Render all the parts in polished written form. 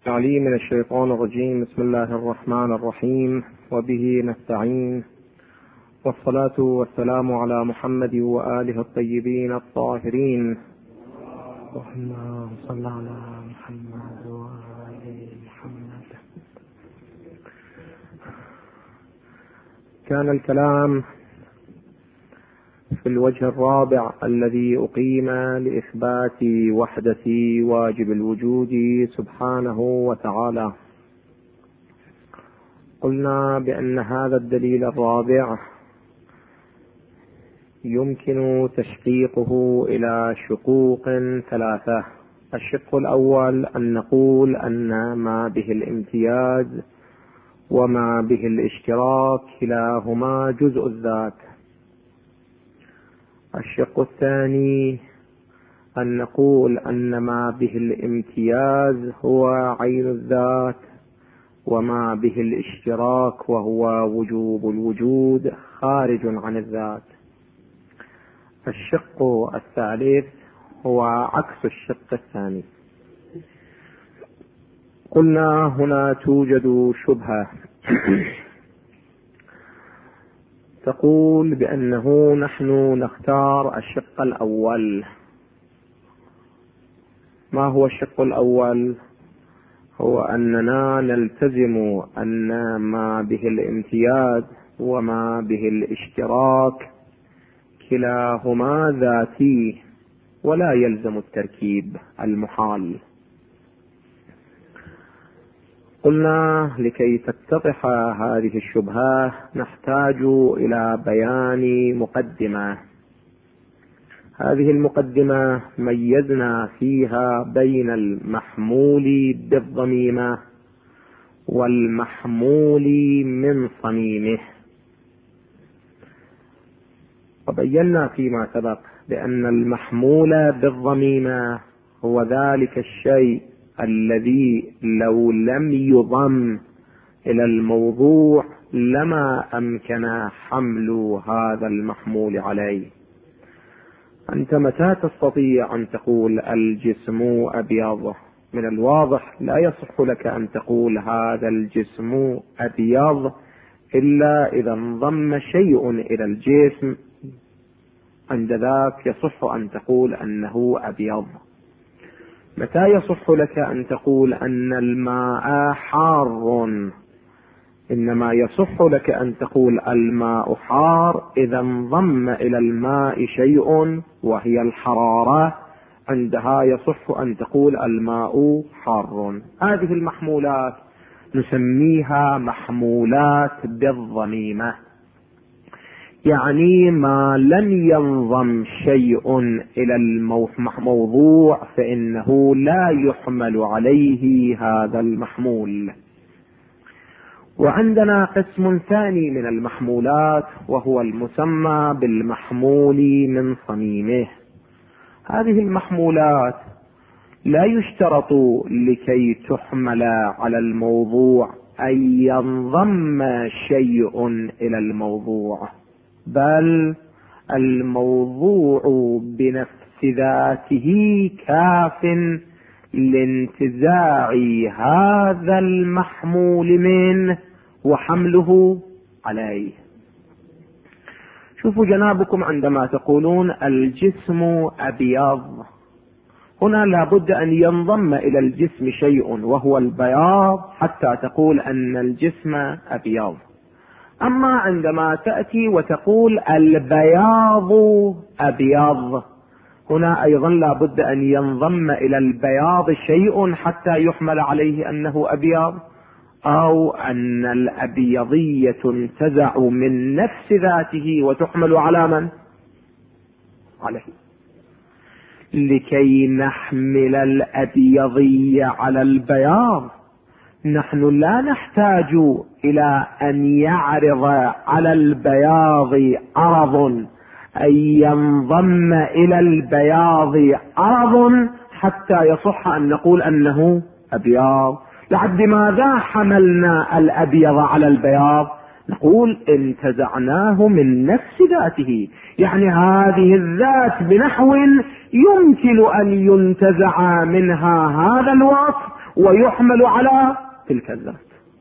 علي من الشيطان الرجيم. بسم الله الرحمن الرحيم، وبه نستعين، والصلاة والسلام على محمد وآله الطيبين الطاهرين. اللهم صل على محمد وآل محمد. كان الكلام في الوجه الرابع الذي أقيم لإثبات وحدة واجب الوجود سبحانه وتعالى. قلنا بأن هذا الدليل الرابع يمكن تشقيقه إلى شقوق ثلاثة. الشق الأول أن نقول أن ما به الامتياز وما به الاشتراك كلاهما جزء الذات. الشق الثاني أن نقول أن ما به الامتياز هو عين الذات، وما به الاشتراك وهو وجوب الوجود خارج عن الذات. الشق الثالث هو عكس الشق الثاني. قلنا هنا توجد شبهة تقول بأنه نحن نختار الشق الأول. ما هو الشق الأول؟ هو أننا نلتزم أن ما به الامتياز وما به الاشتراك كلاهما ذاتي، ولا يلزم التركيب المحال. قلنا لكي تتضح هذه الشبهة نحتاج إلى بيان مقدمة. هذه المقدمة ميزنا فيها بين المحمول بالضميمة والمحمول من صميمه، وبينا فيما سبق بأن المحمول بالضميمة هو ذلك الشيء الذي لو لم يضم إلى الموضوع لما أمكن حمل هذا المحمول عليه. أنت متى تستطيع أن تقول الجسم أبيض؟ من الواضح لا يصح لك أن تقول هذا الجسم أبيض إلا إذا انضم شيء إلى الجسم، عند ذاك يصح أن تقول أنه أبيض. متى يصح لك أن تقول أن الماء حار؟ إنما يصح لك أن تقول الماء حار إذا انضم إلى الماء شيء وهي الحرارة، عندها يصح أن تقول الماء حار. هذه المحمولات نسميها محمولات بالضميمة، يعني ما لم ينضم شيء إلى الموضوع فإنه لا يحمل عليه هذا المحمول. وعندنا قسم ثاني من المحمولات وهو المسمى بالمحمول من صميمه. هذه المحمولات لا يشترط لكي تحمل على الموضوع أن ينضم شيء إلى الموضوع، بل الموضوع بنفس ذاته كاف لانتزاع هذا المحمول منه وحمله عليه. شوفوا جنابكم، عندما تقولون الجسم أبيض، هنا لابد أن ينضم إلى الجسم شيء وهو البياض حتى تقول أن الجسم أبيض. أما عندما تأتي وتقول البياض أبيض، هنا أيضا لابد أن ينضم إلى البياض شيء حتى يحمل عليه أنه أبيض، أو أن الأبيضية تنتزع من نفس ذاته وتحمل على من؟ عليه. لكي نحمل الأبيضية على البياض نحن لا نحتاج إلى أن يعرض على البياض عرض، أن ينضم إلى البياض عرض حتى يصح أن نقول أنه أبيض. لعد ماذا حملنا الأبيض على البياض؟ نقول انتزعناه من نفس ذاته، يعني هذه الذات بنحو يمكن أن ينتزع منها هذا الوصف ويحمل على تلك الذات.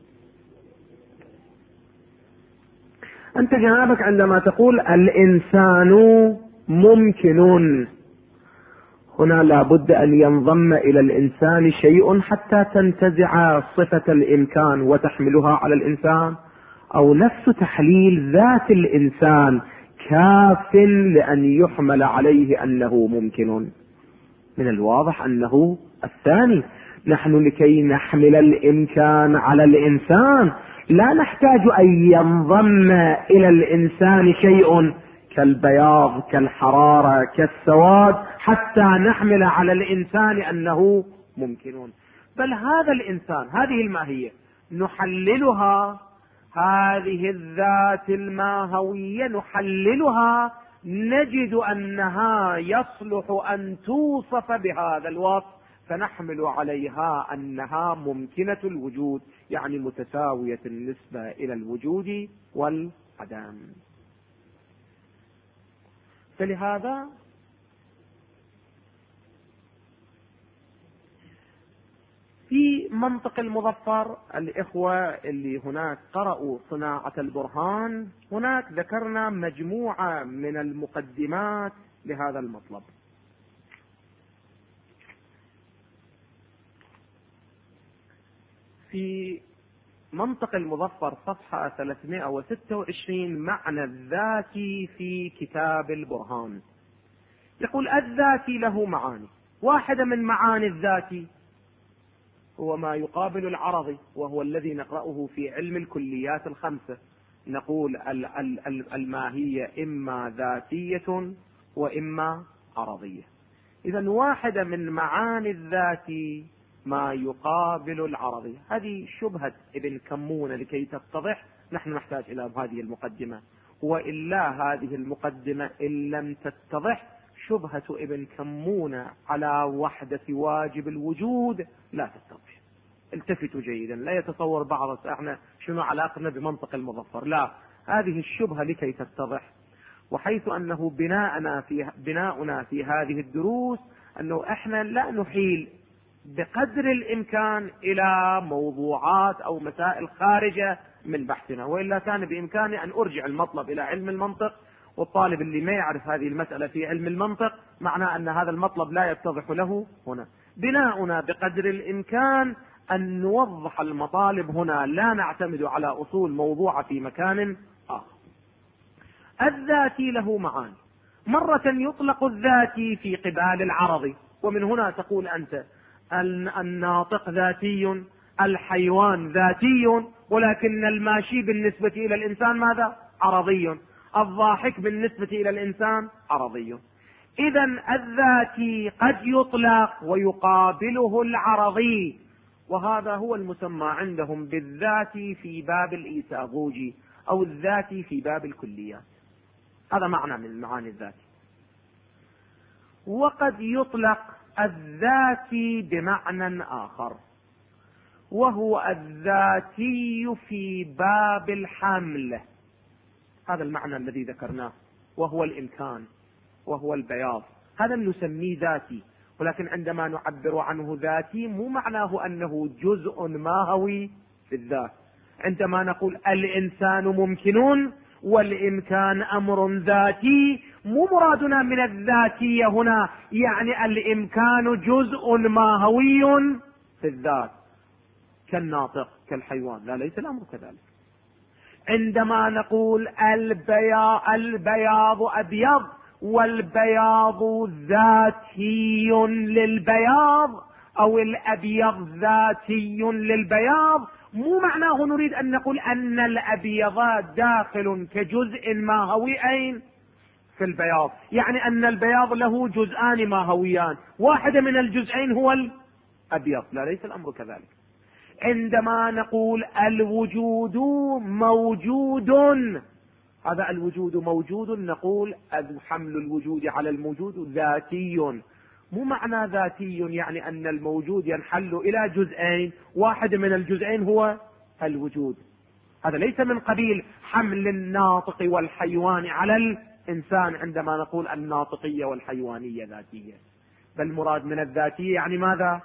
أنت جنابك عندما تقول الإنسان ممكن، هنا لابد أن ينضم إلى الإنسان شيء حتى تنتزع صفة الإمكان وتحملها على الإنسان، أو نفس تحليل ذات الإنسان كاف لأن يحمل عليه أنه ممكن؟ من الواضح أنه الثاني. نحن لكي نحمل الإمكان على الإنسان لا نحتاج أن ينضم إلى الإنسان شيء كالبياض كالحرارة كالسواد حتى نحمل على الإنسان أنه ممكن، بل هذا الإنسان، هذه الماهية نحللها، هذه الذات الماهوية نحللها نجد أنها يصلح أن توصف بهذا الوصف، فنحمل عليها أنها ممكنة الوجود، يعني متساوية النسبة إلى الوجود والعدم. فلهذا في منطق المظفر، الإخوة اللي هناك قرأوا صناعة البرهان، هناك ذكرنا مجموعة من المقدمات لهذا المطلب. في منطق المظفر صفحة 326 معنى الذاتي في كتاب البرهان، يقول الذاتي له معاني، واحدة من معاني الذاتي هو ما يقابل العرضي، وهو الذي نقرأه في علم الكليات الخمسة، نقول الماهية إما ذاتية وإما عرضية. إذن واحدة من معاني الذاتي ما يقابل العرضي. هذه شبهة ابن كمون لكي تتضح، نحن نحتاج إلى هذه المقدمة، وإلا هذه المقدمة إن لم تتضح شبهة ابن كمون على وحدة واجب الوجود لا تتضح. التفتوا جيدا، لا يتصور بعض احنا شنو علاقتنا بمنطق المظفر، لا، هذه الشبهة لكي تتضح. وحيث أنه بناؤنا في هذه الدروس أنه احنا لا نحيل بقدر الإمكان إلى موضوعات أو مسائل خارجة من بحثنا، وإلا كان بإمكاني أن أرجع المطلب إلى علم المنطق، والطالب اللي ما يعرف هذه المسألة في علم المنطق معناه أن هذا المطلب لا يتضح له هنا. بناؤنا بقدر الإمكان أن نوضح المطالب هنا، لا نعتمد على أصول موضوعة في مكان آخر. الذاتي له معاني، مرة يطلق الذاتي في قبال العرضي، ومن هنا تقول أنت الناطق ذاتي، الحيوان ذاتي، ولكن الماشي بالنسبة إلى الإنسان ماذا؟ عرضي، الضاحك بالنسبة إلى الإنسان عرضي. إذن الذاتي قد يطلق ويقابله العرضي، وهذا هو المسمى عندهم بالذاتي في باب الإيساغوجي أو الذاتي في باب الكليات. هذا معنى من معاني الذاتي. وقد يطلق الذاتي بمعنى آخر، وهو الذاتي في باب الحمل، هذا المعنى الذي ذكرناه، وهو الإمكان وهو البياض، هذا نسميه ذاتي. ولكن عندما نعبر عنه ذاتي مو معناه أنه جزء ماهوي في الذات. عندما نقول الإنسان ممكن والإمكان أمر ذاتي، مو مرادنا من الذاتية هنا يعني الإمكان جزء ماهوي في الذات كالناطق كالحيوان، لا، ليس الأمر كذلك. عندما نقول البياض أبيض والبياض ذاتي للبياض أو الأبيض ذاتي للبياض، مو معناه نريد أن نقول أن الأبيضات داخل كجزء ماهوي أين في البياض، يعني أن البياض له جزءان ماهويان، واحدة من الجزئين هو الأبيض، لا، ليس الأمر كذلك. عندما نقول الوجود موجود، هذا الوجود موجود، نقول حمل الوجود على الموجود ذاتي، مو معنى ذاتي يعني أن الموجود ينحل إلى جزئين، واحد من الجزئين هو الوجود. هذا ليس من قبيل حمل الناطق والحيوان على الإنسان عندما نقول الناطقية والحيوانية ذاتية، بل مراد من الذاتية يعني ماذا؟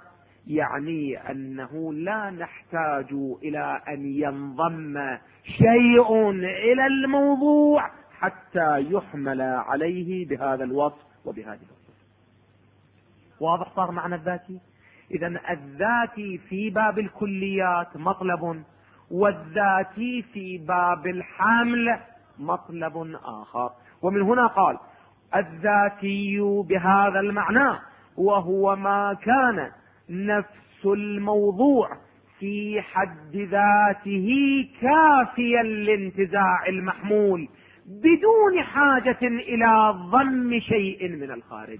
يعني أنه لا نحتاج إلى أن ينضم شيء إلى الموضوع حتى يحمل عليه بهذا الوصف وبهذه الوصف. واضح صار معنى الذاتي؟ إذن الذاتي في باب الكليات مطلب، والذاتي في باب الحمل مطلب آخر. ومن هنا قال الذاتي بهذا المعنى وهو ما كان نفس الموضوع في حد ذاته كافيا لانتزاع المحمول بدون حاجة إلى ضم شيء من الخارج.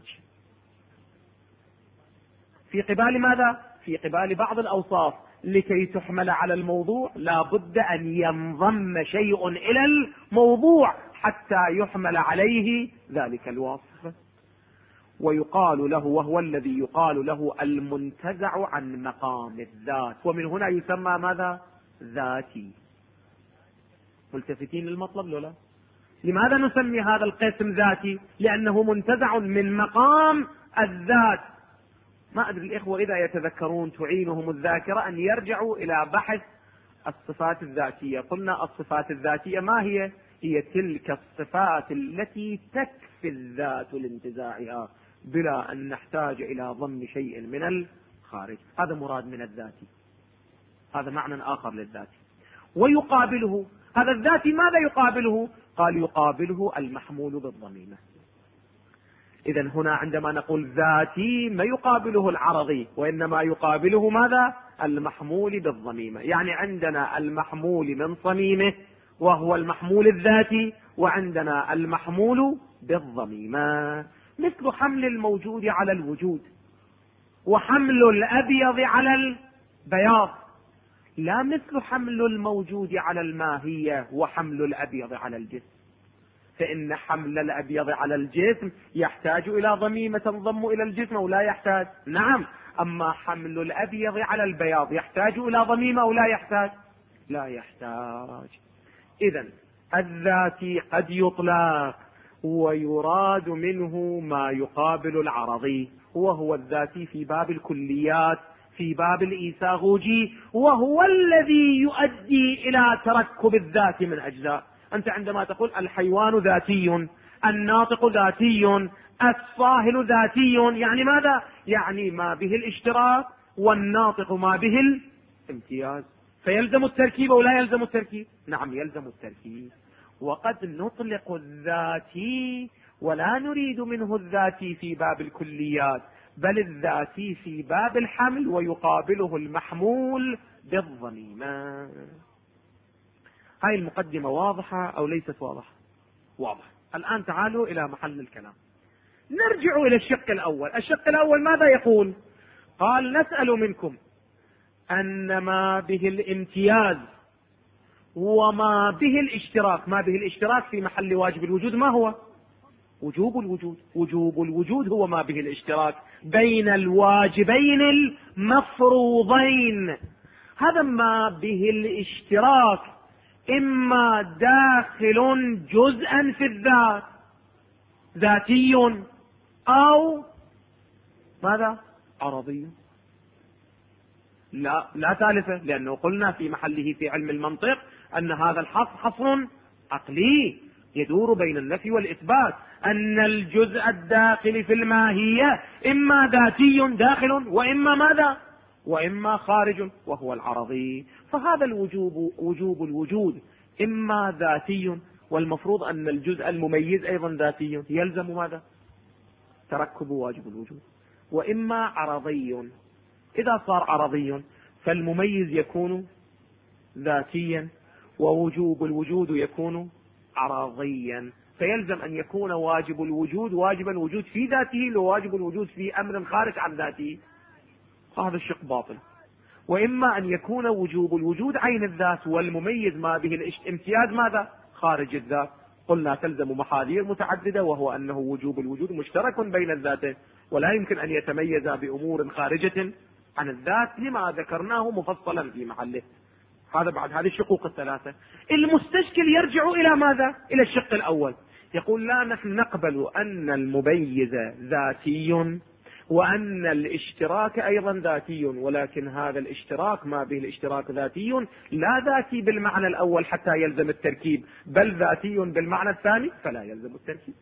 في قبال ماذا؟ في قبال بعض الأوصاف لكي تحمل على الموضوع لا بد أن ينضم شيء إلى الموضوع حتى يحمل عليه ذلك الوصف. ويقال له، وهو الذي يقال له المنتزع عن مقام الذات، ومن هنا يسمى ماذا؟ ذاتي. ملتفتين للمطلب لولا؟ لماذا نسمي هذا القسم ذاتي؟ لأنه منتزع من مقام الذات. ما أدري الإخوة إذا يتذكرون تعينهم الذاكرة أن يرجعوا إلى بحث الصفات الذاتية. قلنا الصفات الذاتية ما هي؟ هي تلك الصفات التي تكفي الذات لانتزاعها بلا أن نحتاج إلى ضم شيء من الخارج. هذا مراد من الذاتي، هذا معنى آخر للذاتي. ويقابله هذا الذاتي ماذا يقابله؟ قال يقابله المحمول بالضميمة. إذن هنا عندما نقول ذاتي ما يقابله العرضي، وإنما يقابله ماذا؟ المحمول بالضميمة. يعني عندنا المحمول من صميمه وهو المحمول الذاتي، وعندنا المحمول بالضميمة، مثل حمل الموجود على الوجود وحمل الأبيض على البياض، لا مثل حمل الموجود على الماهية وحمل الأبيض على الجسم. فإن حمل الأبيض على الجسم يحتاج إلى ضميمة تنضم إلى الجسم أو لا يحتاج؟ نعم. أما حمل الأبيض على البياض يحتاج إلى ضميمة أو لا يحتاج؟ لا يحتاج. إذن الذاتي قد يطلق ويراد منه ما يقابل العرضي، وهو الذاتي في باب الكليات في باب الإيساغوجي، وهو الذي يؤدي إلى تركب الذات من أجزاء. أنت عندما تقول الحيوان ذاتي، الناطق ذاتي، الصاهل ذاتي، يعني ماذا؟ يعني ما به الاشتراك، والناطق ما به الامتياز. فيلزم التركيب أو لا يلزم التركيب؟ نعم يلزم التركيب. وقد نطلق الذاتي ولا نريد منه الذاتي في باب الكليات، بل الذاتي في باب الحمل ويقابله المحمول بالضميمة. هاي المقدمة واضحة أو ليست واضحة؟ واضحة. الآن تعالوا إلى محل الكلام، نرجع إلى الشق الأول. الشق الأول ماذا يقول؟ قال نسأل منكم أن ما به الامتياز وما به الاشتراك، ما به الاشتراك في محل واجب الوجود ما هو؟ وجوب الوجود. وجوب الوجود هو ما به الاشتراك بين الواجبين المفروضين. هذا ما به الاشتراك إما داخل جزءا في الذات ذاتي أو ماذا؟ عرضي. لا ثالثة، لأنه قلنا في محله في علم المنطق أن هذا الحصر حصر عقلي يدور بين النفي والإثبات، أن الجزء الداخل في الماهية إما ذاتي داخل وإما ماذا؟ وإما خارج، وهو العرضي. فهذا الوجوب وجوب الوجود إما ذاتي، والمفروض أن الجزء المميز أيضا ذاتي، يلزم ماذا؟ تركب واجب الوجود. وإما عرضي، إذا صار عرضي فالمميز يكون ذاتيا ووجوب الوجود يكون عرضيا، فيلزم أن يكون واجب الوجود واجب الوجود في ذاته لواجب الوجود في أمر خارج عن ذاته. هذا الشق باطل. وإما أن يكون وجوب الوجود عين الذات والمميز ما به الامتياز ماذا؟ خارج الذات. قلنا تلزم محاذير متعددة، وهو أنه وجوب الوجود مشترك بين الذاتين ولا يمكن أن يتميز بأمور خارجة عن الذات لما ذكرناه مفصلا في محله. هذا بعد هذه الشقوق الثلاثة. المستشكل يرجع إلى ماذا؟ إلى الشق الأول. يقول لا، نحن نقبل أن المميز ذاتي وأن الاشتراك أيضا ذاتي، ولكن هذا الاشتراك ما به الاشتراك ذاتي لا ذاتي بالمعنى الأول حتى يلزم التركيب، بل ذاتي بالمعنى الثاني فلا يلزم التركيب.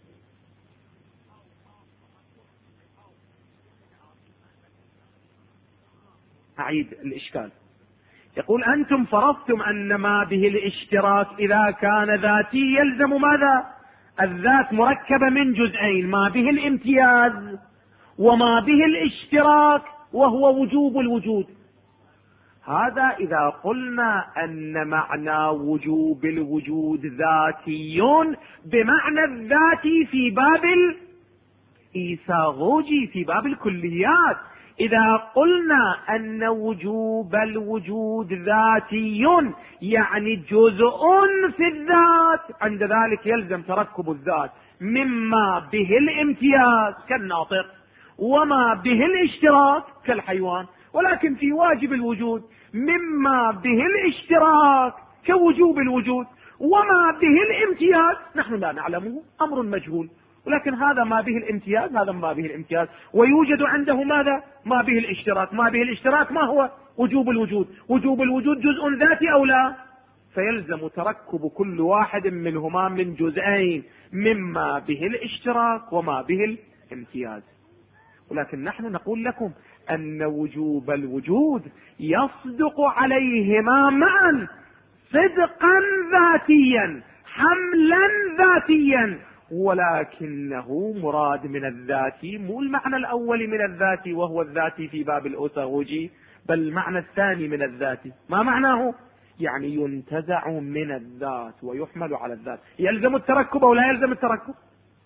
أعيد الإشكال. يقول أنتم فرضتم أن ما به الاشتراك إذا كان ذاتي يلزم ماذا؟ الذات مركبة من جزئين، ما به الامتياز وما به الاشتراك وهو وجوب الوجود. هذا إذا قلنا أن معنى وجوب الوجود ذاتي بمعنى الذاتي في باب الإيساغوجي في باب الكليات. إذا قلنا أن وجوب الوجود ذاتي يعني جزء في الذات، عند ذلك يلزم تركب الذات مما به الامتياز كالناطق وما به الاشتراك كالحيوان، ولكن في واجب الوجود مما به الاشتراك كوجوب الوجود وما به الامتياز نحن لا نعلمه، أمر مجهول، ولكن هذا ما به الامتياز، هذا ما به الامتياز، ويوجد عنده ماذا؟ ما به الاشتراك. ما به الاشتراك ما هو؟ وجوب الوجود. وجوب الوجود جزء ذاتي أو لا؟ فيلزم تركب كل واحد منهما من جزئين، مما به الاشتراك وما به الامتياز. ولكن نحن نقول لكم أن وجوب الوجود يصدق عليهما معا صدقا ذاتيا حملا ذاتيا، ولكنه مراد من الذاتي مو المعنى الأول من الذاتي وهو الذاتي في باب الأوساغوجي، بل المعنى الثاني من الذاتي. ما معناه؟ يعني ينتزع من الذات ويحمل على الذات. يلزم التركب أو لا يلزم التركب؟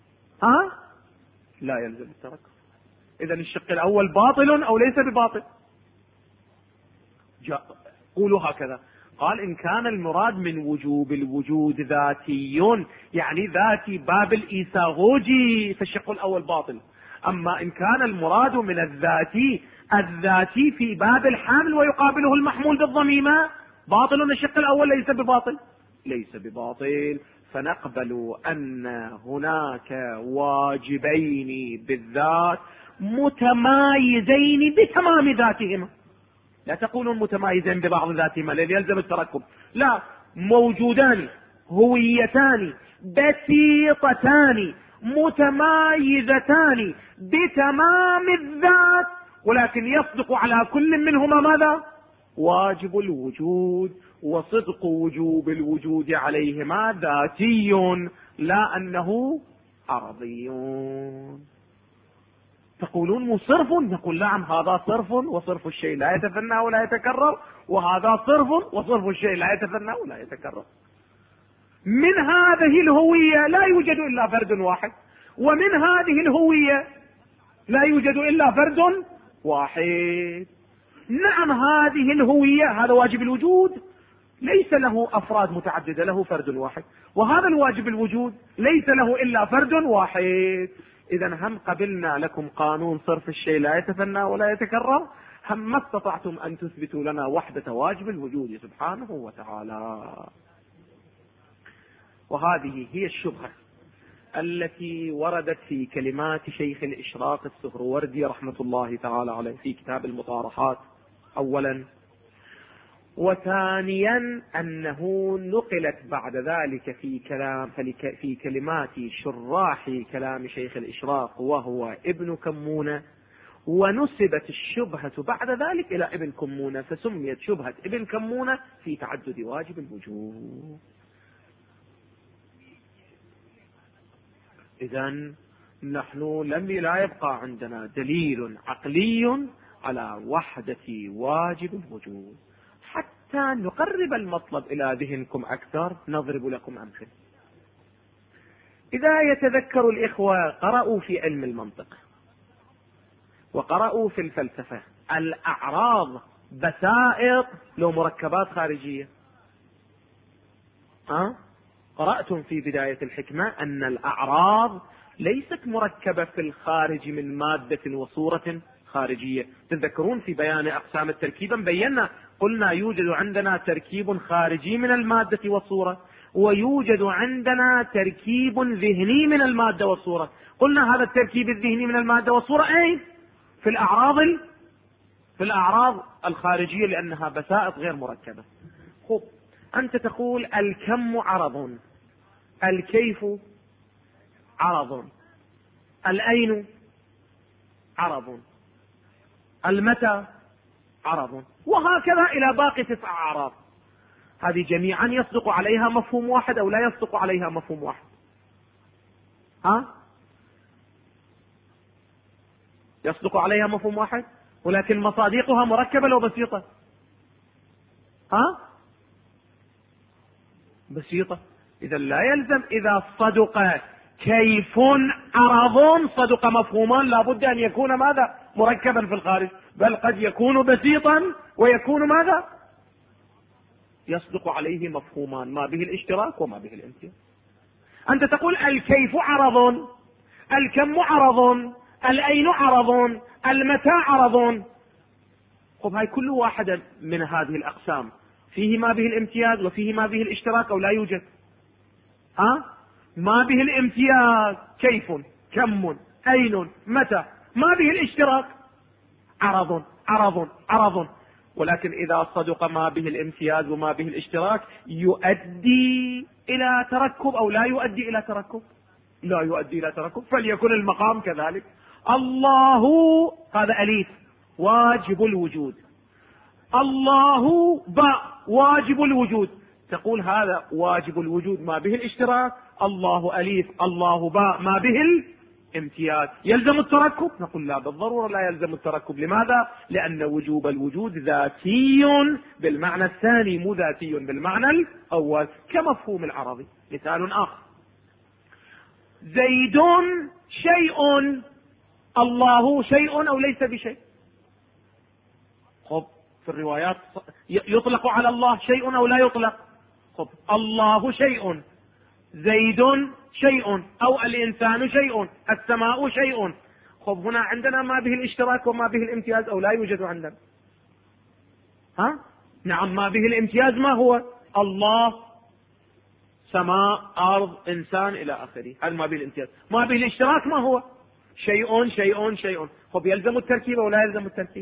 لا يلزم التركب. إذا الشق الأول باطل أو ليس بباطل؟ قولوا هكذا. قال إن كان المراد من وجوب الوجود ذاتي يعني ذاتي باب الإيساغوجي فالشق الأول باطل. أما إن كان المراد من الذاتي في باب الحمل ويقابله المحمول بالضميمة باطل، الشق الأول ليس بباطل، ليس بباطل. فنقبل أن هناك واجبين بالذات متمايزين بتمام ذاتهما. لا تقولون متمايزين ببعض ذاتهما الذي يلزم التركب، لا، موجودان هويتان بسيطتان متمايزتان بتمام الذات، ولكن يصدق على كل منهما ماذا؟ واجب الوجود، وصدق وجوب الوجود عليهما ذاتي لا أنه عرضي. تقولون مو صرف؟ نقول نعم، هذا صرف، وصرف الشيء لا يتثنى ولا يتكرر، وهذا صرف وصرف الشيء لا يتثنى ولا يتكرر. من هذه الهوية لا يوجد إلا فرد واحد، ومن هذه الهوية لا يوجد إلا فرد واحد. نعم، هذه الهوية هذا واجب الوجود ليس له أفراد متعددة، له فرد واحد، وهذا الواجب الوجود ليس له إلا فرد واحد. إذا هم قبلنا لكم قانون صرف الشيء لا يتثنى ولا يتكرر، هم ما استطعتم أن تثبتوا لنا وحدة واجب الوجود سبحانه وتعالى. وهذه هي الشبهة التي وردت في كلمات شيخ الإشراق السهروردي رحمة الله تعالى عليه في كتاب المطارحات أولا، وثانيا أنه نقلت بعد ذلك في كلمات شراح كلام شيخ الإشراق وهو ابن كمونة، ونسبت الشبهة بعد ذلك إلى ابن كمونة، فسميت شبهة ابن كمونة في تعدد واجب الوجود. إذن نحن لا يبقى عندنا دليل عقلي على وحدة واجب الوجود. حتى نقرب المطلب إلى ذهنكم أكثر نضرب لكم أمثلة. إذا يتذكر الإخوة قرأوا في علم المنطق وقرأوا في الفلسفة الأعراض بسائط لو مركبات خارجية، قرأتم في بداية الحكمة أن الأعراض ليست مركبة في الخارج من مادة وصورة خارجية. تذكرون في بيان أقسام التركيب بينا قلنا يوجد عندنا تركيب خارجي من المادة والصورة، ويوجد عندنا تركيب ذهني من المادة والصورة. قلنا هذا التركيب الذهني من المادة والصورة أين؟ في الأعراض الخارجية لأنها بسائط غير مركبة. خب أنت تقول الكم عرض، الكيف عرض، الأين عرض، المتى عرض، وهكذا إلى باقي 9 أعراض. هذه جميعا يصدق عليها مفهوم واحد أو لا يصدق عليها مفهوم واحد؟ يصدق عليها مفهوم واحد، ولكن مصادقها مركبة لو بسيطة. بسيطة. إذا لا يلزم إذا صدق كيف عرض صدق مفهومان لابد أن يكون ماذا؟ مركبا في الخارج، بل قد يكون بسيطا ويكون ماذا؟ يصدق عليه مفهومان، ما به الاشتراك وما به الامتياز. أنت تقول الكيف عرض، الكم عرض، الأين عرض، المتى عرض. خب هاي كل واحدة من هذه الأقسام فيه ما به الامتياز وفيه ما به الاشتراك أو لا يوجد؟ ما به الامتياز كيف، كم، أين، متى. ما به الاشتراك عرض عرض عرض. ولكن إذا صدق ما به الامتياز وما به الاشتراك يؤدي إلى تركب أو لا يؤدي إلى تركب؟ لا يؤدي إلى تركب. فليكن المقام كذلك. الله هذا أليف واجب الوجود، الله باء واجب الوجود. تقول هذا واجب الوجود ما به الاشتراك، الله أليف الله باء ما به الامتياز، يلزم التركب؟ نقول لا بالضرورة لا يلزم التركب. لماذا؟ لأن وجوب الوجود ذاتي بالمعنى الثاني مو ذاتي بالمعنى الأول، كمفهوم العربي. مثال آخر: زيد شيء، الله شيء أو ليس بشيء؟ خب في الروايات يطلق على الله شيء أو لا يطلق؟ خب الله شيء، زيد شيء، أو الإنسان شيء، السماء شيء. خب هنا عندنا ما به الاشتراك وما به الامتياز أو لا يوجد عندنا؟ نعم ما به الامتياز ما هو؟ الله، سماء، أرض، إنسان إلى آخره، هذا ما به الامتياز. ما به الاشتراك ما هو؟ شيء شيء شيء. خب يلزم التركيب أو لا يلزم التركيب؟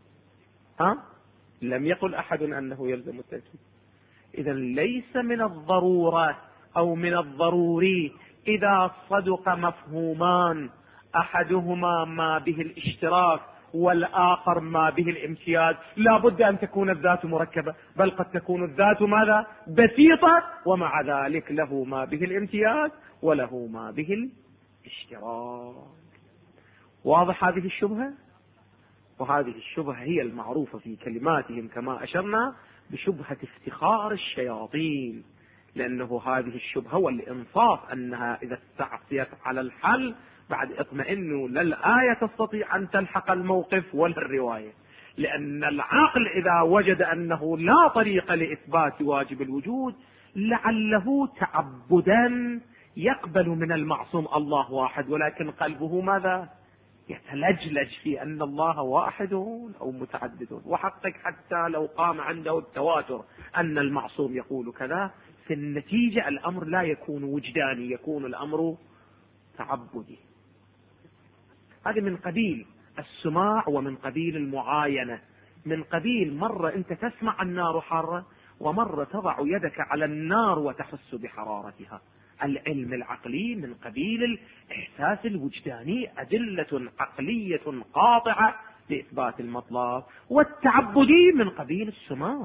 لم يقل أحد أنه يلزم التركيب. إذا ليس من الضرورة أو من الضروري إذا صدق مفهومان أحدهما ما به الاشتراك والآخر ما به الامتياز لا بد أن تكون الذات مركبة، بل قد تكون الذات ماذا؟ بسيطة، ومع ذلك له ما به الامتياز وله ما به الاشتراك. واضح هذه الشبهة؟ وهذه الشبهة هي المعروفة في كلماتهم كما أشرنا بشبهة افتخار الشياطين، لأنه هذه الشبهة والإنصاف أنها إذا استعصيت على الحل بعد اطمئنوا لا الآية تستطيع أن تلحق الموقف ولا الرواية. لأن العقل إذا وجد أنه لا طريق لإثبات واجب الوجود لعله تعبدا يقبل من المعصوم الله واحد، ولكن قلبه ماذا؟ يتلجلج في أن الله واحد أو متعدد. وحقق حتى لو قام عنده التواتر أن المعصوم يقول كذا، في النتيجة الأمر لا يكون وجداني، يكون الأمر تعبدي. هذا من قبيل السماع ومن قبيل المعاينة، من قبيل مرة أنت تسمع النار حارة ومرة تضع يدك على النار وتحس بحرارتها. العلم العقلي من قبيل الإحساس الوجداني، أدلة عقلية قاطعة لإثبات المطلب، والتعبدي من قبيل السماع.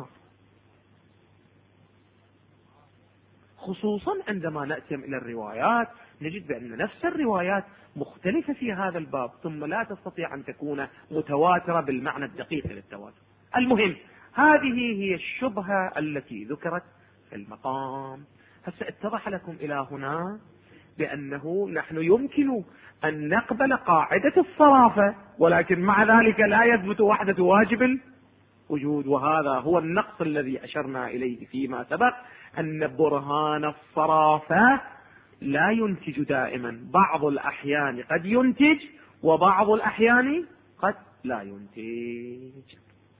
خصوصا عندما نأتي إلى الروايات نجد بأن نفس الروايات مختلفة في هذا الباب، ثم لا تستطيع أن تكون متواترة بالمعنى الدقيق للتواتر. المهم هذه هي الشبهة التي ذكرت في المقام. هسه اتضح لكم إلى هنا بأنه نحن يمكن أن نقبل قاعدة الصرافة، ولكن مع ذلك لا يثبت وحدة واجب الوجود. وهذا هو النقص الذي أشرنا إليه فيما سبق، أن برهان الصرافة لا ينتج دائما، بعض الأحيان قد ينتج وبعض الأحيان قد لا ينتج.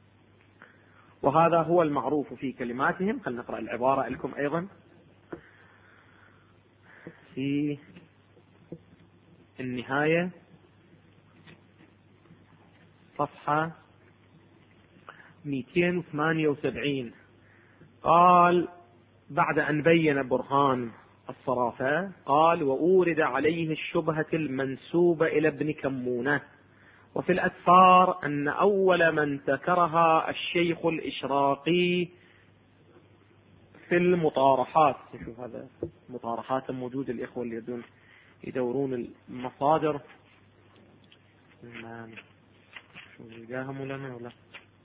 وهذا هو المعروف في كلماتهم. خلينا نقرأ العبارة لكم أيضا في النهاية. صفحة 278 قال بعد أن بين برهان الصرافة قال: وأورد عليه الشبهة المنسوبة إلى ابن كمونة، وفي الأسفار أن أول من ذكرها الشيخ الإشراقي في المطارحات. شوف هذا مطارحات موجود، الإخوة اللي يدورون المصادر شو لقاهم ولا ما ولا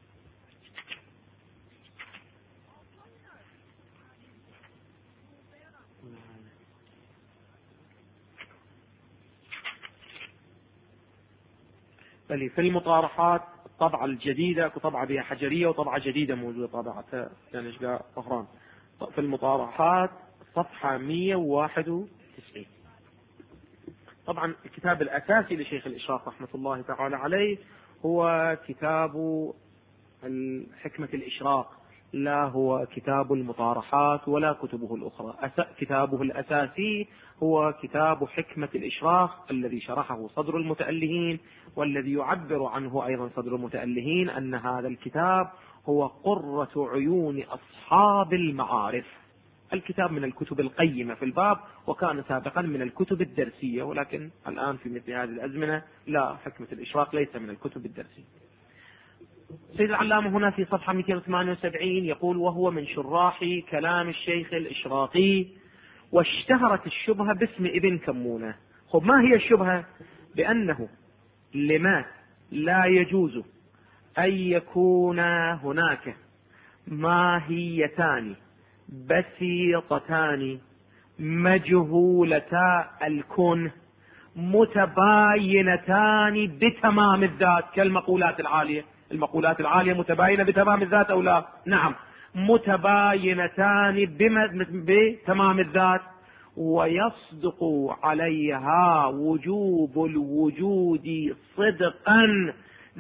بل في المطارحات الطبعة الجديدة، طبعة بها حجرية وطبعة جديدة موجودة طبعتها يعني اشقاء طهران. في المطارحات صفحة 191. طبعا الكتاب الأساسي لشيخ الإشراق رحمة الله تعالى عليه هو كتاب حكمة الإشراق، لا هو كتاب المطارحات ولا كتبه الأخرى. كتابه الأساسي هو كتاب حكمة الإشراق الذي شرحه صدر المتألهين، والذي يعبر عنه أيضا صدر المتألهين أن هذا الكتاب هو قرة عيون أصحاب المعارف. الكتاب من الكتب القيمة في الباب، وكان سابقا من الكتب الدرسية، ولكن الآن في مثل هذه الأزمنة لا، حكمة الإشراق ليس من الكتب الدرسية. سيد العلامة هنا في صفحة 278 يقول: وهو من شراح كلام الشيخ الإشراقي، واشتهرت الشبهة باسم ابن كمونة. خب ما هي الشبهة؟ بأنه لما لا يجوز أن يكون هناك ماهيتان بسيطتان مجهولتا الكون متباينتان بتمام الذات كالمقولات العالية. المقولات العالية متباينة بتمام الذات أو لا؟ نعم، متباينتان بتمام الذات، ويصدق عليها وجوب الوجود صدقا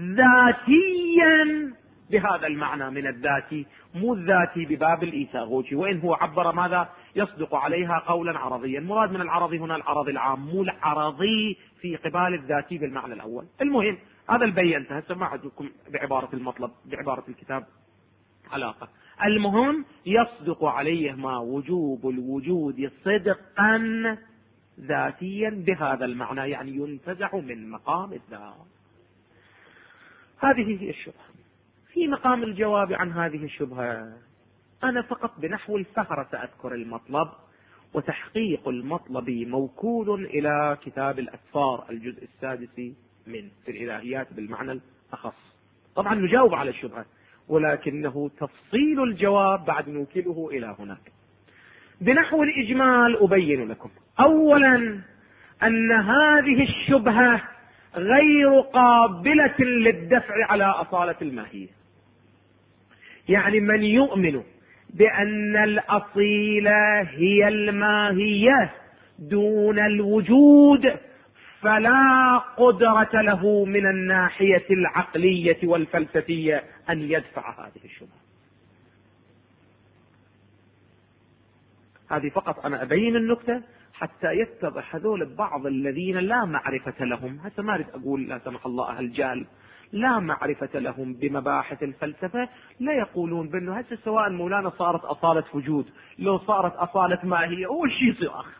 ذاتيا بهذا المعنى من الذاتي، مو الذاتي بباب الإيثاغوجي، وإن هو عبر ماذا؟ يصدق عليها قولا عرضيا. مراد من العرضي هنا العرض العام، مو العرضي في قبال الذاتي بالمعنى الأول. المهم هذا البينته، هسه ما عندكم بعبارة المطلب بعبارة الكتاب علاقة. المهم يصدق عليهما وجوب الوجود صدقا ذاتيا بهذا المعنى، يعني ينتزع من مقام الذات. هذه هي الشبهة. في مقام الجواب عن هذه الشبهة أنا فقط بنحو الفهرة سأذكر المطلب، وتحقيق المطلب موكول إلى كتاب الأسفار الجزء السادس من في الإلهيات بالمعنى الأخص. طبعا نجاوب على الشبهة، ولكنه تفصيل الجواب بعد نوكله إلى هناك. بنحو الإجمال أبين لكم أولا أن هذه الشبهة غير قابلة للدفع على أصالة الماهية. يعني من يؤمن بأن الأصيلة هي الماهية دون الوجود فلا قدرة له من الناحية العقلية والفلسفية أن يدفع هذه الشبهة. هذه فقط أنا أبين النكتة حتى يتضح هذول بعض الذين لا معرفة لهم، حتى ما أريد أقول لا سمح الله أهل جال، لا معرفة لهم بمباحث الفلسفة، لا يقولون بأنه هسه سواء مولانا صارت أصالة وجود لو صارت أصالة ماهية أول شيء يصير آخر.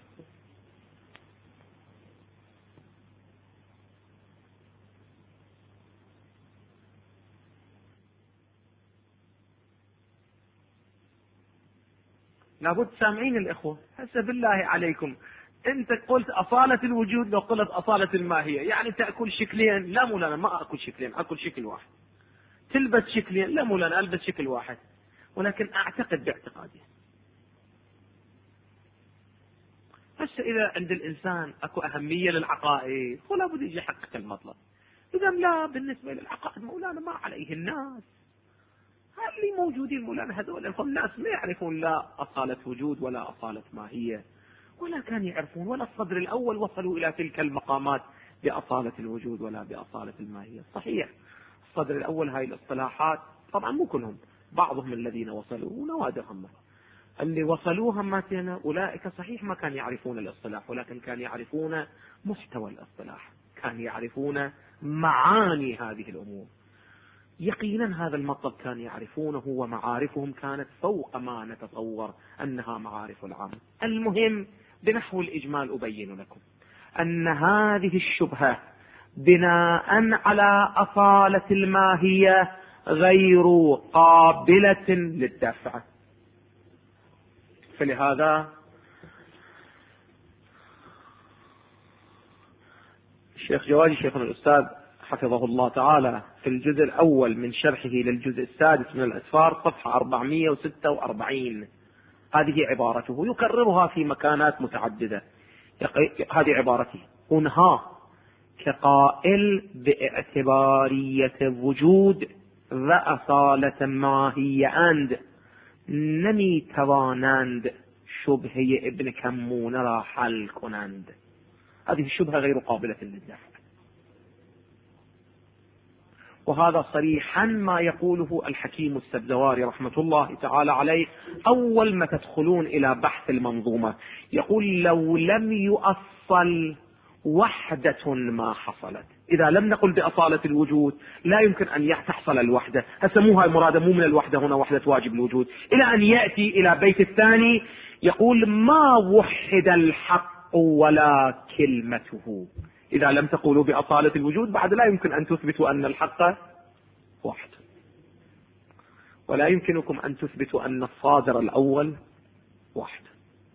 لابد سامعين الإخوة، هسه بالله عليكم أنت قلت أصالة الوجود لو قلت أصالة الماهية، يعني تأكل شكلين؟ لا مولانا ما أكل شكلين، أكل شكل واحد. تلبس شكلين؟ لا مولانا ألبس شكل واحد. ولكن أعتقد باعتقادي هسه إذا عند الإنسان أكو أهمية للعقائد فلا بد يجي يحقق المطلب. إذا لا بالنسبة للعقائد مولانا ما عليه الناس، اللي موجودين مولانا هذول الناس ما يعرفون لا أصالة وجود ولا أصالة ماهية، ولا كان يعرفون ولا الصدر الأول وصلوا إلى تلك المقامات بأصالة الوجود ولا بأصالة الماهية. صحيح الصدر الأول هاي الاصطلاحات طبعا مو كلهم، بعضهم الذين وصلوا ونوادرهم اللي وصلوها ماتنا أولئك صحيح ما كان يعرفون الاصطلاح، ولكن كان يعرفون محتوى الاصطلاح، كان يعرفون معاني هذه الأمور. يقينا هذا المطلب كان يعرفونه، ومعارفهم كانت فوق ما نتصور أنها معارف العامة. المهم بنحو الإجمال أبين لكم أن هذه الشبهة بناء على أصالة الماهية غير قابلة للدفع. فلهذا الشيخ جوادي شيخنا الأستاذ حفظه الله تعالى في الجزء الأول من شرحه للجزء السادس من الأسفار صفحة 446 هذه عبارته يكررها في مكانات متعددة. هذه عبارته: أنها كقائل باعتبارية وجود وأصالة ماهیه‌اند نمی توانند شبهه ابن کمون را حل کنند. هذه الشبهة غير قابلة للدفع، وهذا صريحا ما يقوله الحكيم السبزواري رحمة الله تعالى عليه أول ما تدخلون إلى بحث المنظومة. يقول: لو لم يؤصل وحدة ما حصلت. إذا لم نقل بأصالة الوجود لا يمكن أن تحصل الوحدة. هسموها المراد مو من الوحدة هنا وحدة واجب الوجود، إلى أن يأتي إلى بيت الثاني يقول: ما وحد الحق ولا كلمته. إذا لم تقولوا بأصالة الوجود بعد لا يمكن أن تثبتوا أن الحق واحد، ولا يمكنكم أن تثبتوا أن الصادر الأول واحد.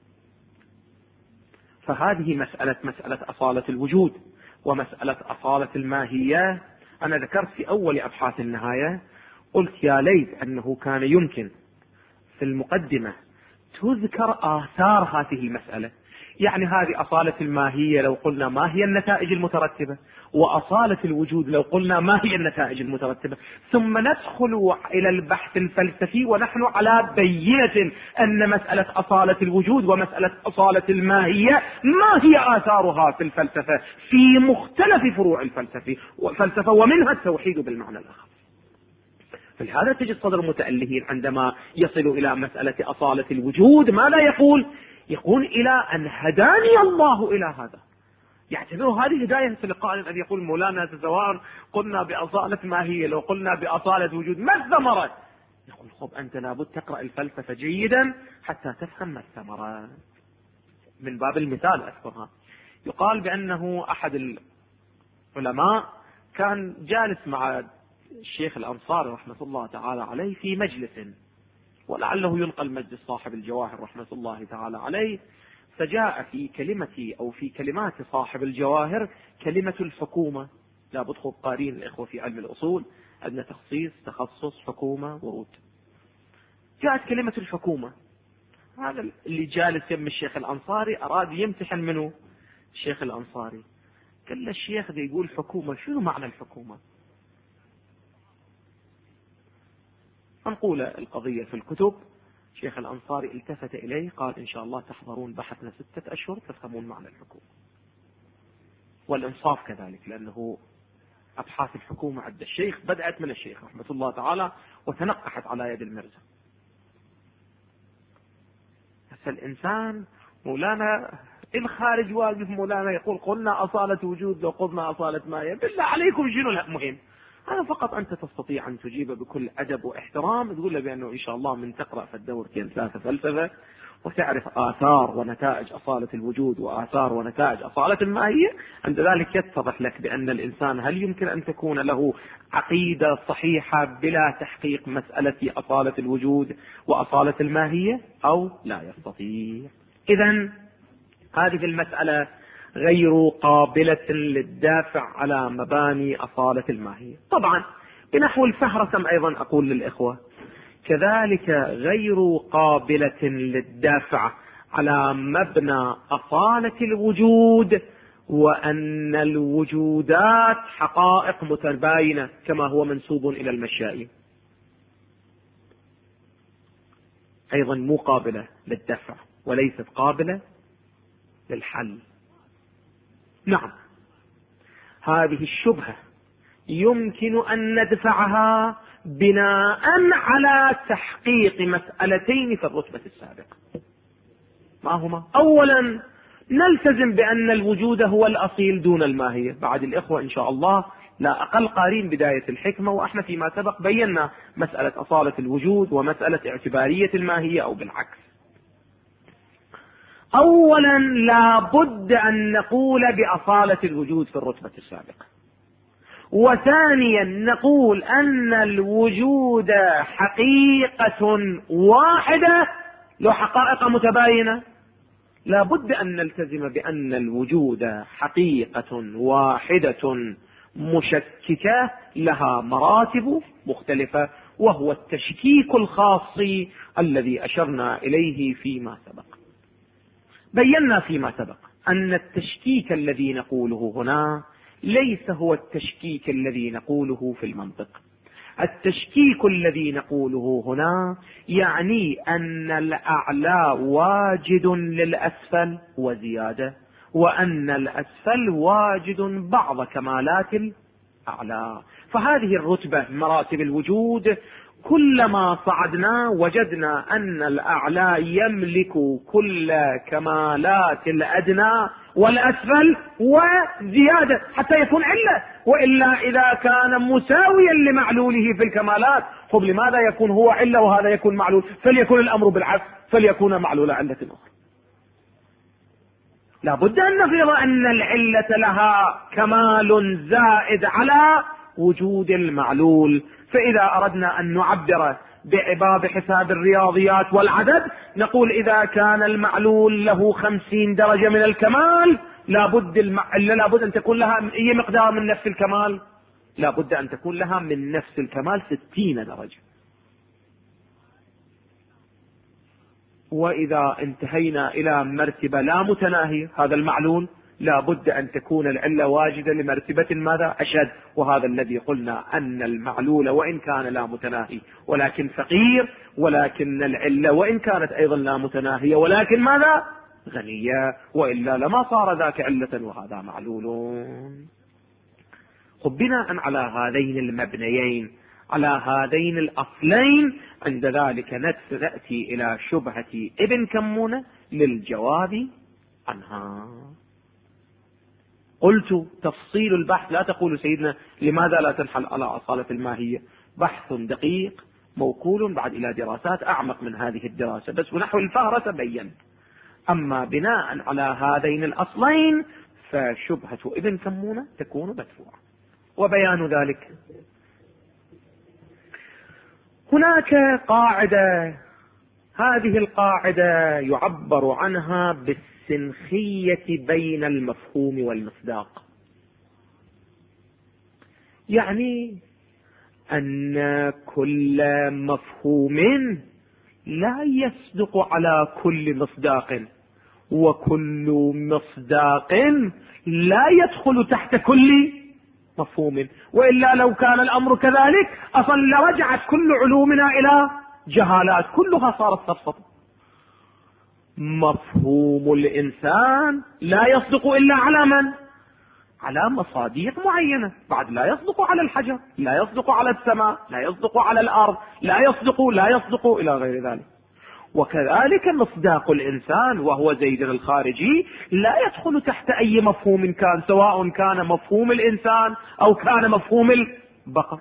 فهذه مسألة أصالة الوجود ومسألة أصالة الماهية. أنا ذكرت في أول أبحاث النهاية قلت يا ليت أنه كان يمكن في المقدمة تذكر آثار هذه المسألة. يعني هذه أصالة الماهية لو قلنا ما هي النتائج المترتبة، وأصالة الوجود لو قلنا ما هي النتائج المترتبة، ثم ندخل إلى البحث الفلسفي ونحن على بينة أن مسألة أصالة الوجود ومسألة أصالة الماهية ما هي آثارها في الفلسفة في مختلف فروع الفلسفة ومنها التوحيد بالمعنى الآخر. فلهذا تجد صدر المتألهين عندما يصل إلى مسألة أصالة الوجود ما لا يقول إلى أن هداني الله إلى هذا. يعتبره هذه هداية لقائل أن يقول مولانا سواء قلنا بأصالة ماهية لو قلنا بأصالة وجود ما الثمرة. يقول: خب أنت لابد تقرأ الفلسفة جيدا حتى تفهم ما الثمرة. من باب المثال أذكرها. يقال بأنه أحد العلماء كان جالس مع الشيخ الأنصاري رحمة الله تعالى عليه في مجلس، ولعله ينقل مجلس صاحب الجواهر رحمة الله تعالى عليه، فجاء في كلمة أو في كلمات صاحب الجواهر كلمة الحكومة. لا بدخل قارين الإخوة في علم الأصول أن تخصيص تخصص حكومة ورود. جاءت كلمة الحكومة. هذا اللي جالس يم الشيخ الأنصاري أراد يمتحن منه الشيخ الأنصاري. قال له: الشيخ ده يقول حكومة، شنو معنى الحكومة؟ منقولة القضية في الكتب. شيخ الأنصاري التفت إليه قال: إن شاء الله تحضرون بحثنا 6 أشهر تفهمون معنى الحكومة. والإنصاف كذلك، لأنه أبحاث الحكومة عند الشيخ بدأت من الشيخ رحمة الله تعالى وتنقحت على يد المرزا. بس الإنسان مولانا الخارج واقف، مولانا يقول قلنا أصالة وجود لو قلنا أصالة ماهية. بالله عليكم شنو المهم؟ هذا فقط أنت تستطيع أن تجيب بكل أدب واحترام، تقول له بأنه إن شاء الله من تقرأ في الدورتين 3 فلسفة وتعرف آثار ونتائج أصالة الوجود وآثار ونتائج أصالة الماهية، عند ذلك يتضح لك بأن الإنسان هل يمكن أن تكون له عقيدة صحيحة بلا تحقيق مسألة أصالة الوجود وأصالة الماهية أو لا يستطيع. إذن هذه المسألة غير قابلة للدافع على مباني أصالة الماهية. طبعا بنحو الفهرسة أيضا أقول للإخوة كذلك غير قابلة للدافع على مبنى أصالة الوجود، وأن الوجودات حقائق متباينة كما هو منسوب إلى المشائي، أيضا مو قابلة للدفع وليست قابلة للحل. نعم، هذه الشبهة يمكن أن ندفعها بناء على تحقيق مسألتين في الرتبة السابقة. ما هما؟ أولا نلتزم بأن الوجود هو الأصيل دون الماهية. بعد الإخوة إن شاء الله لا أقل قارين بداية الحكمة. وإحنا فيما سبق بينا مسألة أصالة الوجود ومسألة اعتبارية الماهية أو بالعكس. أولا لا بد أن نقول بأصالة الوجود في الرتبة السابقة، وثانيا نقول أن الوجود حقيقة واحدة له حقائق متباينة. لا بد أن نلتزم بأن الوجود حقيقة واحدة مشككة لها مراتب مختلفة، وهو التشكيك الخاص الذي أشرنا إليه فيما سبق. بينا فيما سبق أن التشكيك الذي نقوله هنا ليس هو التشكيك الذي نقوله في المنطق. التشكيك الذي نقوله هنا يعني أن الأعلى واجد للأسفل وزيادة، وأن الأسفل واجد بعض كمالات الأعلى. فهذه الرتبة مراتب الوجود كلما صعدنا وجدنا أن الأعلى يملك كل كمالات الأدنى والأسفل وزيادة حتى يكون علة، وإلا إذا كان مساويا لمعلوله في الكمالات طب لماذا يكون هو علة وهذا يكون معلول؟ فليكون الأمر بالعكس، فليكون معلول علة أخرى. لا بد أن نفرض أن العلة لها كمال زائد على وجود المعلول. فإذا أردنا أن نعبر بباب حساب الرياضيات والعدد نقول إذا كان المعلول له 50 درجة من الكمال لابد أن تكون لها أي مقدار من نفس الكمال، لابد أن تكون لها من نفس الكمال 60 درجة. وإذا انتهينا إلى مرتبة لا متناهية هذا المعلول لابد أن تكون العلة واجدة لمرتبة ماذا أشد، وهذا الذي قلنا أن المعلول وإن كان لا متناهي ولكن فقير، ولكن العلة وإن كانت أيضا لا متناهية ولكن ماذا غنية، وإلا لما صار ذاك علة وهذا معلول. بناء على هذين المبنيين على هذين الأصلين عند ذلك نأتي إلى شبهة ابن كمونة للجواب عنها. قلت تفصيل البحث لا تقول سيدنا لماذا لا تنحل على أصالة الماهية، بحث دقيق موكول بعد إلى دراسات أعمق من هذه الدراسة، بس ونحو الفهرس بين. أما بناء على هذين الأصلين فشبهة ابن كمونة تكون مدفوعة. وبيان ذلك هناك قاعدة، هذه القاعدة يعبر عنها بالسنخية بين المفهوم والمصداق، يعني أن كل مفهوم لا يصدق على كل مصداق، وكل مصداق لا يدخل تحت كل مفهوم، وإلا لو كان الأمر كذلك أصلا لرجعت كل علومنا إلى جهالات كلها صارت سفسطة. مفهوم الإنسان لا يصدق إلا على من؟ على مصادق معينة، بعد لا يصدق على الحجر، لا يصدق على السماء، لا يصدق على الأرض، لا يصدق إلى غير ذلك. وكذلك مصداق الإنسان وهو زيد الخارجي لا يدخل تحت أي مفهوم كان، سواء كان مفهوم الإنسان أو كان مفهوم البقر،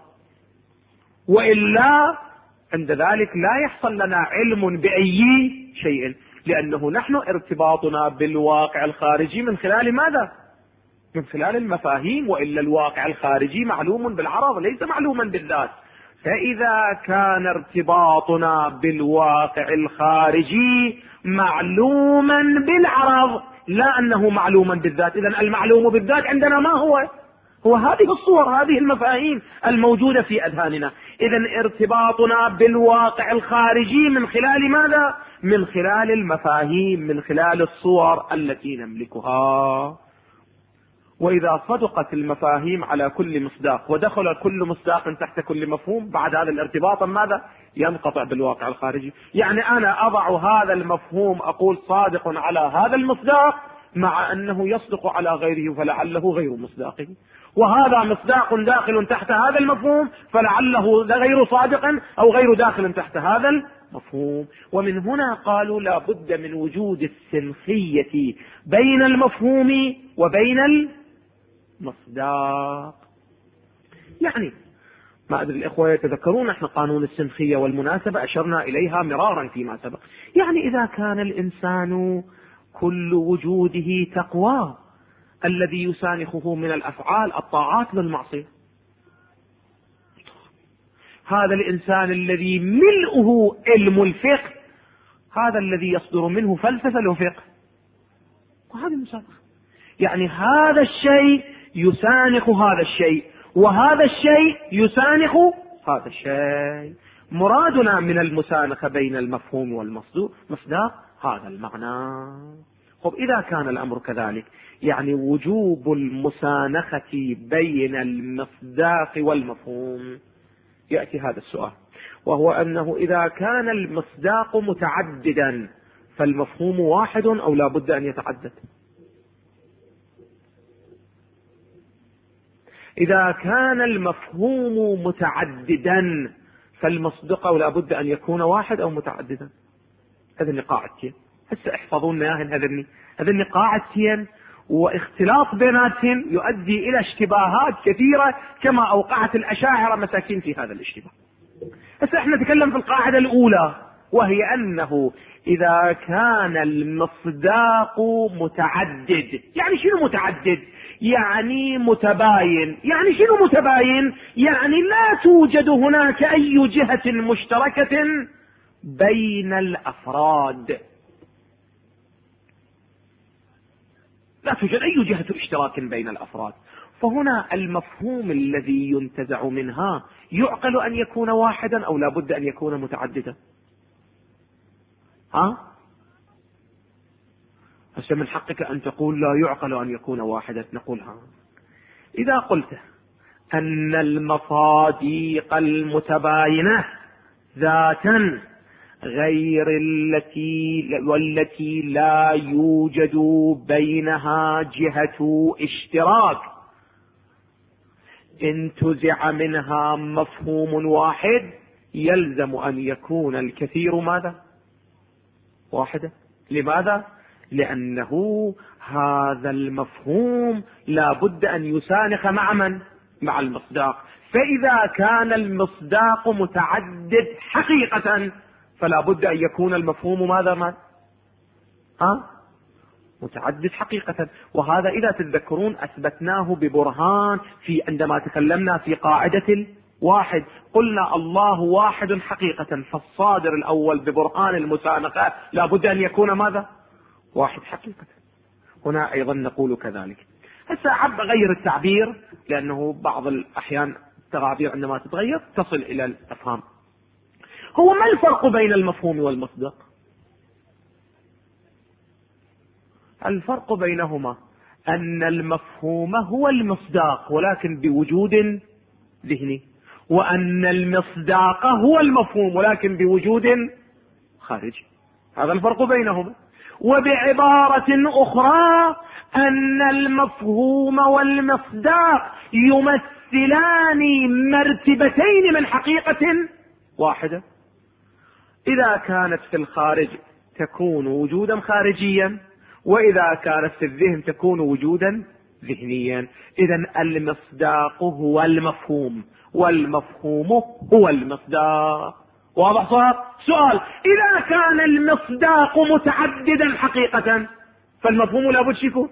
وإلا عند ذلك لا يحصل لنا علم بأي شيء، لأنه نحن ارتباطنا بالواقع الخارجي من خلال ماذا؟ من خلال المفاهيم، وإلا الواقع الخارجي معلوم بالعرض ليس معلوما بالذات. فإذا كان ارتباطنا بالواقع الخارجي معلوما بالعرض لا أنه معلوما بالذات، إذن المعلوم بالذات عندنا ما هو هذه الصور، هذه المفاهيم الموجودة في أذهاننا. إذن ارتباطنا بالواقع الخارجي من خلال ماذا؟ من خلال المفاهيم، من خلال الصور التي نملكها. وإذا صدقت المفاهيم على كل مصداق ودخل كل مصداق تحت كل مفهوم، بعد هذا الارتباط ماذا؟ ينقطع بالواقع الخارجي. يعني أنا أضع هذا المفهوم أقول صادق على هذا المصداق مع أنه يصدق على غيره فلعله غير مصداقه، وهذا مصداق داخل تحت هذا المفهوم فلعله غير صادق أو غير داخل تحت هذا المفهوم. ومن هنا قالوا لا بد من وجود السنخية بين المفهوم وبين المصداق. يعني ما أدري الإخوة يتذكرون احنا قانون السنخية والمناسبة أشرنا إليها مرارا فيما سبق. يعني إذا كان الإنسان كل وجوده تقوى، الذي يسانخه من الأفعال الطاعات للمعصية، هذا الإنسان الذي ملؤه علم الفقه، هذا الذي يصدر منه فلسفة وفقه، وهذا المسانخة. يعني هذا الشيء يسانخ هذا الشيء، وهذا الشيء يسانخ هذا الشيء. مرادنا من المسانخة بين المفهوم والمصداق هذا المعنى. طب إذا كان الأمر كذلك، يعني وجوب المسانخة بين المصداق والمفهوم، يأتي هذا السؤال، وهو أنه إذا كان المصداق متعددا فالمفهوم واحد أو لا بد أن يتعدد؟ إذا كان المفهوم متعددا فالمصدق لا بد أن يكون واحد أو متعددا. هذه قاعدتين، هسه احفظون ياهن هذه قاعدتين، واختلاط بيناتهم يؤدي إلى اشتباهات كثيرة كما أوقعت الأشاعرة مساكين في هذا الاشتباه. هسه احنا نتكلم في القاعدة الأولى، وهي أنه إذا كان المصداق متعدد. يعني شنو متعدد؟ يعني متباين. يعني شنو متباين؟ يعني لا توجد هناك أي جهة مشتركة بين الأفراد، لا توجد أي جهة اشتراك بين الأفراد. فهنا المفهوم الذي ينتزع منها يعقل أن يكون واحدا أو لا بد أن يكون متعددا؟ هسه من حقك أن تقول لا يعقل أن يكون واحدا. نقول إذا قلت أن المصادق المتباينة ذاتا غير والتي لا يوجد بينها جهة اشتراك انتزع منها مفهوم واحد، يلزم أن يكون الكثير ماذا؟ واحدا. لماذا؟ لأنه هذا المفهوم لا بد أن يسانخ مع من؟ مع المصداق. فإذا كان المصداق متعدد حقيقة فلا بد أن يكون المفهوم ماذا؟ متعدد حقيقة. وهذا إذا تتذكرون أثبتناه ببرهان عندما تكلمنا في قاعدة واحد، قلنا الله واحد حقيقة، فالصادر الأول ببرهان المسانخة لا بد أن يكون ماذا؟ واحد حقيقة. هنا أيضا نقول كذلك. هسه عب غير التعبير، لأنه بعض الأحيان التعابير عندما تتغير تصل إلى الأفهام. هو ما الفرق بين المفهوم والمصداق؟ الفرق بينهما أن المفهوم هو المصداق ولكن بوجود ذهني، وأن المصداق هو المفهوم ولكن بوجود خارجي. هذا الفرق بينهما. وبعبارة أخرى أن المفهوم والمصداق يمثلان مرتبتين من حقيقة واحدة. إذا كانت في الخارج تكون وجودا خارجيا، وإذا كانت في الذهن تكون وجودا ذهنيا. إذن المصداق هو المفهوم والمفهوم هو المصداق. واضح صار؟ سؤال: إذا كان المصداق متعددا حقيقة فالمفهوم لابد يكون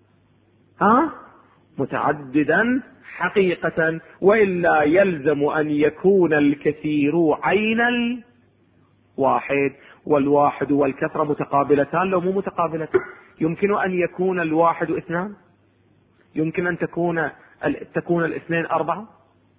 متعددا حقيقة، وإلا يلزم أن يكون الكثير عين الواحد. والواحد والكثرة متقابلتان لو مو متقابلتان. يمكن أن يكون الواحد اثنان؟ يمكن أن تكون الاثنين أربعة؟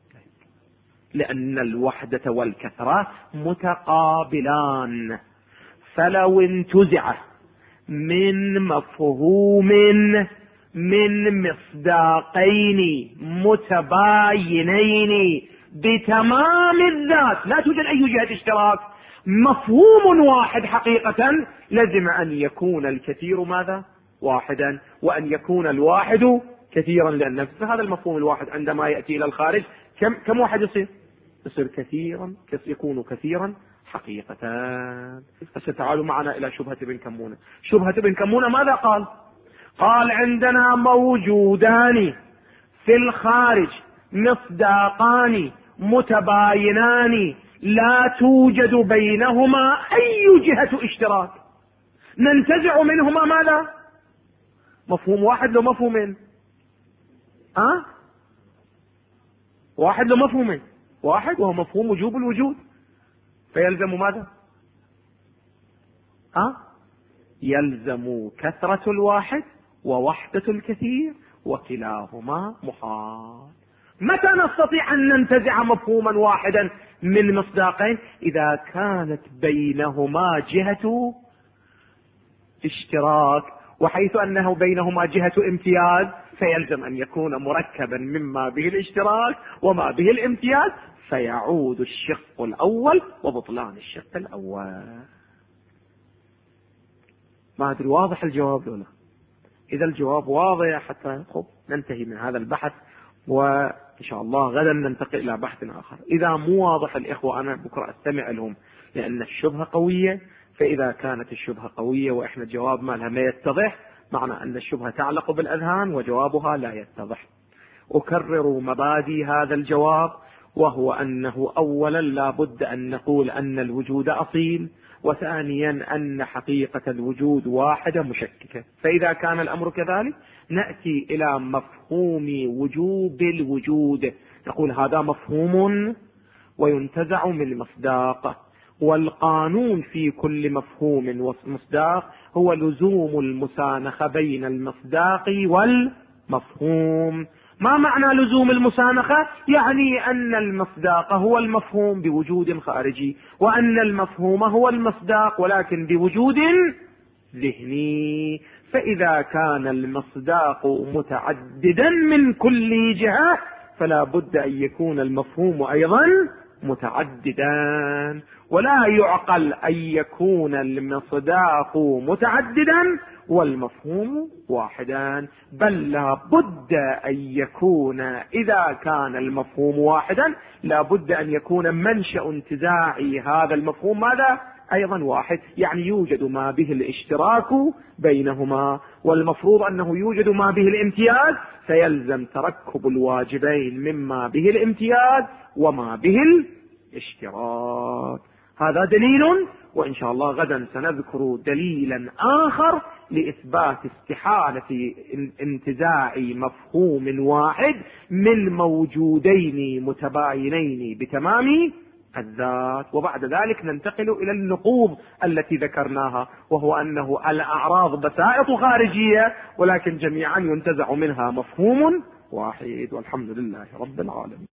لأن الوحدة والكثرة متقابلان. فلو انتزع من مفهوم من مصداقين متباينين بتمام الذات لا توجد أي جهة اشتراك، مفهوم واحد حقيقة، لازم أن يكون الكثير ماذا؟ واحدا، وأن يكون الواحد كثيرا. لأن هذا المفهوم الواحد عندما يأتي إلى الخارج كم واحد يصير كثيرا، يكون كثيرا حقيقة. تعالوا معنا إلى شبهة ابن كمونة. شبهة ابن كمونة ماذا قال؟ قال: عندنا موجودان في الخارج مصداقان متباينان لا توجد بينهما أي جهة اشتراك، ننتزع منهما ماذا؟ مفهوم واحد لو مفهومين. واحد لو مفهومين، واحد وهو مفهوم وجوب الوجود، فيلزم ماذا؟ يلزم كثرة الواحد ووحدة الكثير، وكلاهما محال. متى نستطيع أن ننتزع مفهوما واحدا من مصداقين؟ إذا كانت بينهما جهة اشتراك، وحيث أنه بينهما جهة امتياز فيلزم أن يكون مركبا مما به الاشتراك وما به الامتياز، فيعود الشق الأول وبطلان الشق الأول. ما أدري واضح الجواب ولا؟ إذا الجواب واضح حتى ننتهي من هذا البحث، وإن شاء الله غدا ننتقل إلى بحث آخر. إذا مو واضح الإخوة أنا بكرة أستمع لهم، لأن الشبهة قوية، فإذا كانت الشبهة قوية وإحنا الجواب مالها ما يتضح، معنى أن الشبهة تعلق بالأذهان وجوابها لا يتضح. أكرر مبادئ هذا الجواب، وهو أنه أولا لا بد أن نقول أن الوجود أصيل، وثانيا أن حقيقة الوجود واحدة مشككة. فإذا كان الأمر كذلك نأتي إلى مفهوم وجوب الوجود، نقول هذا مفهوم وينتزع من مصداقه، والقانون في كل مفهوم ومصداق هو لزوم المسانخة بين المصداق والمفهوم. ما معنى لزوم المسانخة؟ يعني أن المصداق هو المفهوم بوجود خارجي، وأن المفهوم هو المصداق ولكن بوجود ذهني. فإذا كان المصداق متعددا من كل جهة فلا بد أن يكون المفهوم أيضا متعددا، ولا يعقل أن يكون المصداق متعددا والمفهوم واحدا، بل لا بد أن يكون إذا كان المفهوم واحدا لا بد أن يكون منشأ انتزاع هذا المفهوم ماذا؟ أيضا واحد، يعني يوجد ما به الاشتراك بينهما، والمفروض أنه يوجد ما به الامتياز، فيلزم تركب الواجبين مما به الامتياز وما به الاشتراك. هذا دليل، وإن شاء الله غدا سنذكر دليلا آخر لإثبات استحالة انتزاع مفهوم واحد من موجودين متباينين بتمام الذات. وبعد ذلك ننتقل إلى النقوض التي ذكرناها، وهو أنه الأعراض بسائط خارجية ولكن جميعا ينتزع منها مفهوم واحد، والحمد لله رب العالمين.